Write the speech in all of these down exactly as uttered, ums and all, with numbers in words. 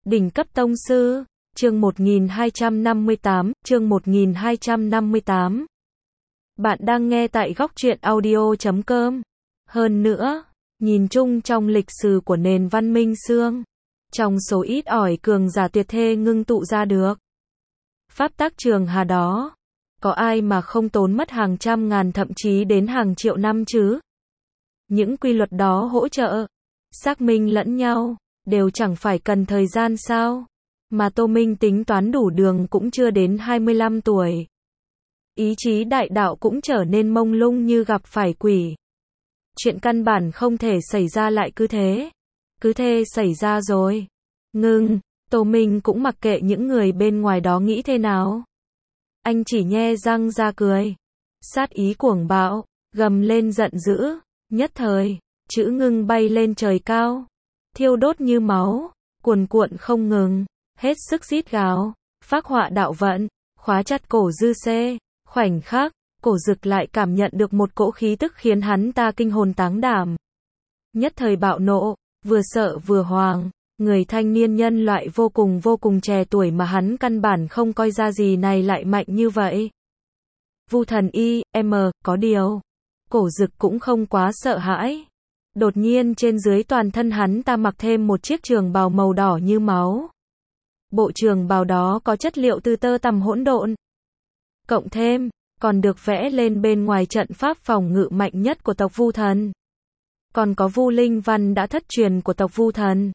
Đỉnh cấp tông sư, chương một nghìn hai trăm năm mươi tám, chương một nghìn hai trăm năm mươi tám. Bạn đang nghe tại góc truyện audio chấm com. Hơn nữa, nhìn chung trong lịch sử của nền văn minh xương, trong số ít ỏi cường giả tuyệt thế ngưng tụ ra được pháp tắc trường hà đó, có ai mà không tốn mất hàng trăm ngàn thậm chí đến hàng triệu năm chứ? Những quy luật đó hỗ trợ, xác minh lẫn nhau, đều chẳng phải cần thời gian sao? Mà Tô Minh tính toán đủ đường cũng chưa đến hai mươi lăm tuổi. Ý chí đại đạo cũng trở nên mông lung như gặp phải quỷ. Chuyện căn bản không thể xảy ra lại cứ thế. Cứ thế xảy ra rồi. Ngưng, Tô Minh cũng mặc kệ những người bên ngoài đó nghĩ thế nào. Anh chỉ nhe răng ra cười. Sát ý cuồng bạo, gầm lên giận dữ. Nhất thời, chữ ngưng bay lên trời cao. Thiêu đốt như máu, cuồn cuộn không ngừng. Hết sức rít gào, phác họa đạo vận, khóa chặt cổ Dư Xê. Khoảnh khắc, cổ Dực lại cảm nhận được một cỗ khí tức khiến hắn ta kinh hồn táng đảm. Nhất thời bạo nộ, vừa sợ vừa hoàng, người thanh niên nhân loại vô cùng vô cùng trẻ tuổi mà hắn căn bản không coi ra gì này lại mạnh như vậy. Vu thần y, em, có điều, cổ Dực cũng không quá sợ hãi. Đột nhiên trên dưới toàn thân hắn ta mặc thêm một chiếc trường bào màu đỏ như máu. Bộ trường bào đó có chất liệu từ tơ tằm hỗn độn. Cộng thêm, còn được vẽ lên bên ngoài trận pháp phòng ngự mạnh nhất của tộc Vu thần. Còn có Vu linh văn đã thất truyền của tộc Vu thần.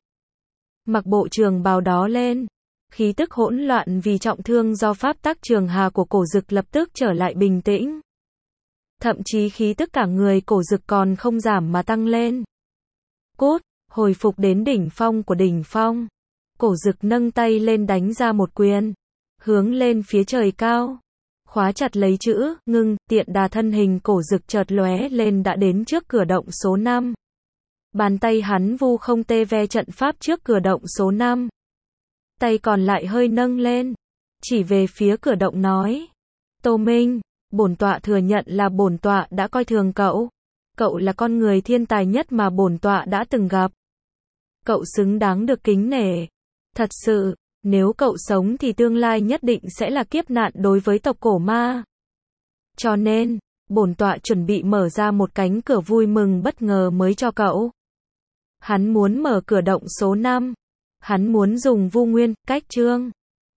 Mặc bộ trường bào đó lên, khí tức hỗn loạn vì trọng thương do pháp tắc trường hà của cổ Dực lập tức trở lại bình tĩnh. Thậm chí khí tức cả người cổ Dực còn không giảm mà tăng lên. Cốt, hồi phục đến đỉnh phong của đỉnh phong. Cổ Dực nâng tay lên đánh ra một quyền, hướng lên phía trời cao. Khóa chặt lấy chữ ngưng, tiện đà thân hình cổ Dực chợt lóe lên đã đến trước cửa động số năm. Bàn tay hắn vu không tê ve trận pháp trước cửa động số năm. Tay còn lại hơi nâng lên, chỉ về phía cửa động nói: Tô Minh, bổn tọa thừa nhận là bổn tọa đã coi thường cậu. Cậu là con người thiên tài nhất mà bổn tọa đã từng gặp. Cậu xứng đáng được kính nể. Thật sự, nếu cậu sống thì tương lai nhất định sẽ là kiếp nạn đối với tộc cổ ma. Cho nên, bổn tọa chuẩn bị mở ra một cánh cửa vui mừng bất ngờ mới cho cậu. Hắn muốn mở cửa động số năm. Hắn muốn dùng Vu Nguyên, cách chương.